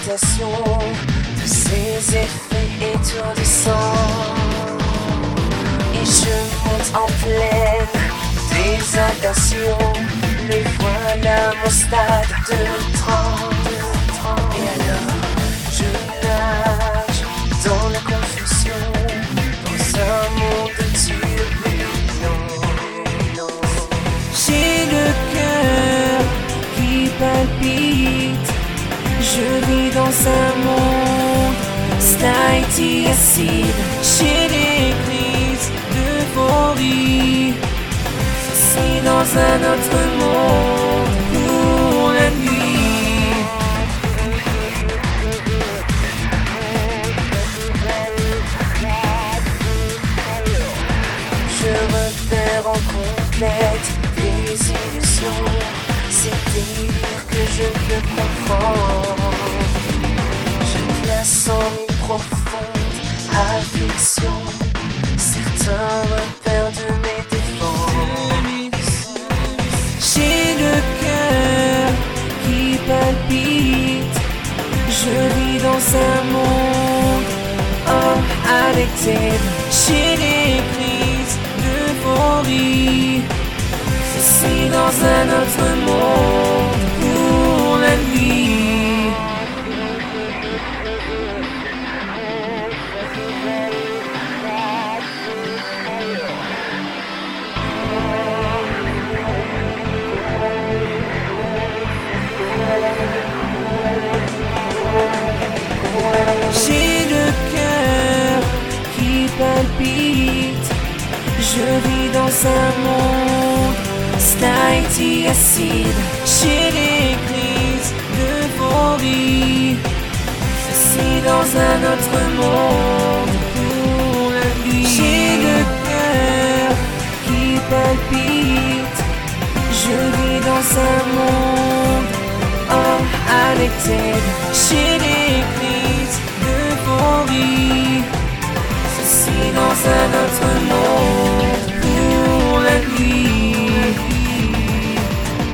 l'excitation de ces effets étourdissants. Et je monte en pleine désagation. Mais voilà mon stade de tremble. Et alors je nage dans la confusion, dans un monde turbulent. J'ai le cœur qui palpite. Je vis dans un monde slightly acide. J'ai des crises d'euphorie. C'est dans un autre monde pour la nuit. Je repère en complète désillusion. C'est délire que je peux comprendre. Je place en une profonde affliction certains repères de mes défenses. J'ai le cœur qui palpite. Je vis dans un monde addicted. J'ai des crises d'euphorie. C'est dans un autre monde pour la nuit. J'ai le cœur qui palpite. Je vis dans un monde slightly acide. J'ai des crises d'euphorie. C'est dans un autre monde pour la nuit. J'ai le cœur qui palpite. Je vis dans un monde addicted. J'ai des crises d'euphorie. C'est dans un autre monde pour la nuit.